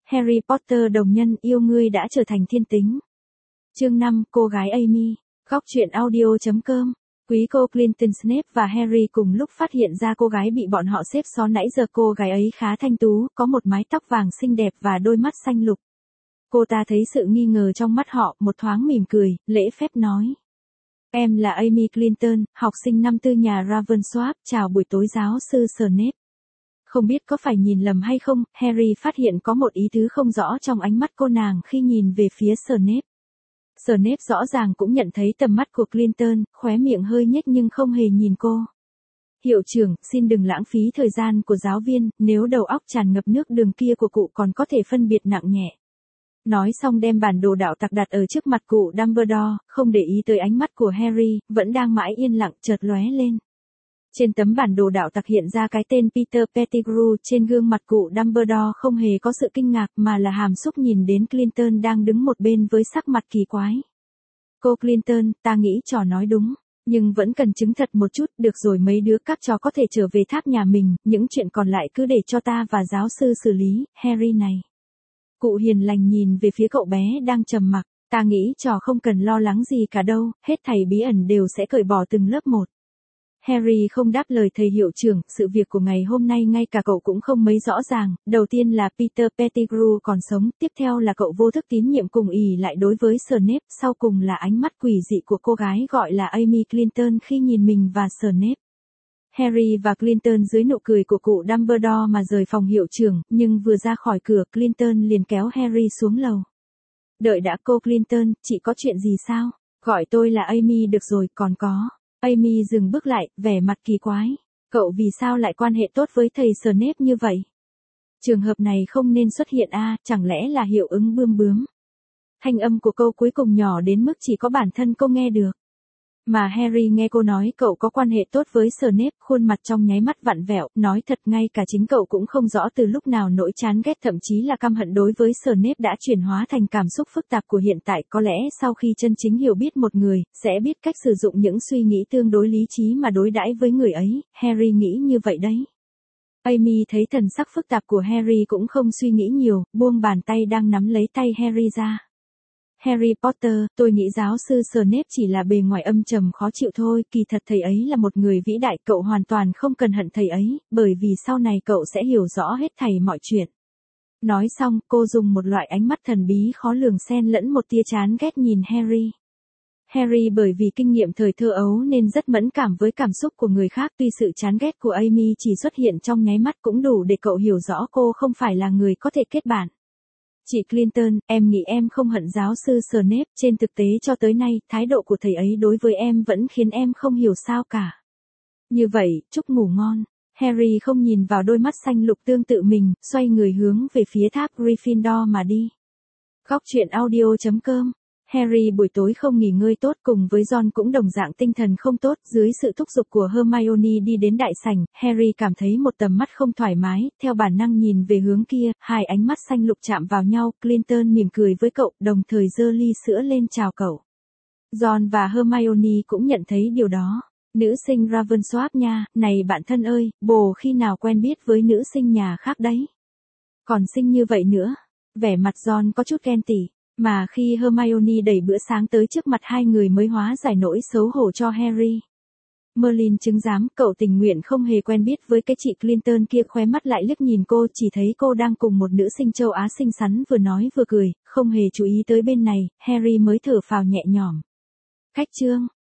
Harry Potter đồng nhân yêu ngươi đã trở thành thiên tính. Chương 5, cô gái Amy. Góc truyện audio.com. Quý cô Clinton Snape và Harry cùng lúc phát hiện ra cô gái bị bọn họ xếp xó nãy giờ. Cô gái ấy khá thanh tú, có một mái tóc vàng xinh đẹp và đôi mắt xanh lục. Cô ta thấy sự nghi ngờ trong mắt họ, một thoáng mỉm cười, lễ phép nói. Em là Amy Clinton, học sinh năm tư nhà Ravensworth, chào buổi tối giáo sư Snape. Không biết có phải nhìn lầm hay không, Harry phát hiện có một ý tứ không rõ trong ánh mắt cô nàng khi nhìn về phía Snape. Snape rõ ràng cũng nhận thấy tầm mắt của Clinton, khóe miệng hơi nhếch nhưng không hề nhìn cô. Hiệu trưởng, xin đừng lãng phí thời gian của giáo viên, nếu đầu óc tràn ngập nước đường kia của cụ còn có thể phân biệt nặng nhẹ. Nói xong đem bản đồ đạo tặc đặt ở trước mặt cụ Dumbledore, không để ý tới ánh mắt của Harry, vẫn đang mãi yên lặng, chợt lóe lên. Trên tấm bản đồ đạo tặc hiện ra cái tên Peter Pettigrew, trên gương mặt cụ Dumbledore không hề có sự kinh ngạc mà là hàm xúc nhìn đến Clinton đang đứng một bên với sắc mặt kỳ quái. Cô Clinton, ta nghĩ trò nói đúng, nhưng vẫn cần chứng thật một chút, được rồi mấy đứa các trò có thể trở về tháp nhà mình, những chuyện còn lại cứ để cho ta và giáo sư xử lý, Harry này. Cụ hiền lành nhìn về phía cậu bé đang trầm mặc, ta nghĩ trò không cần lo lắng gì cả đâu, hết thầy bí ẩn đều sẽ cởi bỏ từng lớp một. Harry không đáp lời thầy hiệu trưởng, sự việc của ngày hôm nay ngay cả cậu cũng không mấy rõ ràng, đầu tiên là Peter Pettigrew còn sống, tiếp theo là cậu vô thức tín nhiệm cùng ỷ lại đối với Snape, sau cùng là ánh mắt quỷ dị của cô gái gọi là Amy Clinton khi nhìn mình và Snape. Harry và Clinton dưới nụ cười của cụ Dumbledore mà rời phòng hiệu trưởng, nhưng vừa ra khỏi cửa, Clinton liền kéo Harry xuống lầu. Đợi đã cô Clinton, chị có chuyện gì sao? Gọi tôi là Amy được rồi, còn có. Amy dừng bước lại, vẻ mặt kỳ quái. Cậu vì sao lại quan hệ tốt với thầy Snape như vậy? Trường hợp này không nên xuất hiện chẳng lẽ là hiệu ứng bươm bướm? Thanh âm của câu cuối cùng nhỏ đến mức chỉ có bản thân cô nghe được. Mà Harry nghe cô nói cậu có quan hệ tốt với Snape, khuôn mặt trong nháy mắt vặn vẹo, nói thật ngay cả chính cậu cũng không rõ từ lúc nào nỗi chán ghét thậm chí là căm hận đối với Snape đã chuyển hóa thành cảm xúc phức tạp của hiện tại. Có lẽ sau khi chân chính hiểu biết một người, sẽ biết cách sử dụng những suy nghĩ tương đối lý trí mà đối đãi với người ấy, Harry nghĩ như vậy đấy. Amy thấy thần sắc phức tạp của Harry cũng không suy nghĩ nhiều, buông bàn tay đang nắm lấy tay Harry ra. Harry Potter, tôi nghĩ giáo sư Snape chỉ là bề ngoài âm trầm khó chịu thôi, kỳ thật thầy ấy là một người vĩ đại, cậu hoàn toàn không cần hận thầy ấy, bởi vì sau này cậu sẽ hiểu rõ hết thảy mọi chuyện. Nói xong, cô dùng một loại ánh mắt thần bí khó lường xen lẫn một tia chán ghét nhìn Harry. Harry bởi vì kinh nghiệm thời thơ ấu nên rất mẫn cảm với cảm xúc của người khác, tuy sự chán ghét của Amy chỉ xuất hiện trong nháy mắt cũng đủ để cậu hiểu rõ cô không phải là người có thể kết bạn. Chị Clinton, em nghĩ em không hận giáo sư Snape, trên thực tế cho tới nay, thái độ của thầy ấy đối với em vẫn khiến em không hiểu sao cả. Như vậy, chúc ngủ ngon. Harry không nhìn vào đôi mắt xanh lục tương tự mình, xoay người hướng về phía tháp Gryffindor mà đi. Góc truyện audio.com. Harry buổi tối không nghỉ ngơi tốt, cùng với Ron cũng đồng dạng tinh thần không tốt, dưới sự thúc giục của Hermione đi đến đại sảnh, Harry cảm thấy một tầm mắt không thoải mái, theo bản năng nhìn về hướng kia, hai ánh mắt xanh lục chạm vào nhau, Clinton mỉm cười với cậu, đồng thời giơ ly sữa lên chào cậu. Ron và Hermione cũng nhận thấy điều đó. Nữ sinh Ravensworth nha, này bạn thân ơi, bồ khi nào quen biết với nữ sinh nhà khác đấy. Còn xinh như vậy nữa. Vẻ mặt Ron có chút ghen tị. Mà khi Hermione đẩy bữa sáng tới trước mặt hai người mới hóa giải nỗi xấu hổ cho Harry. Merlin chứng giám, cậu tình nguyện không hề quen biết với cái chị Clinton kia, khóe mắt lại liếc nhìn cô, chỉ thấy cô đang cùng một nữ sinh châu Á xinh xắn vừa nói vừa cười, không hề chú ý tới bên này, Harry mới thở phào nhẹ nhõm. Cách chương.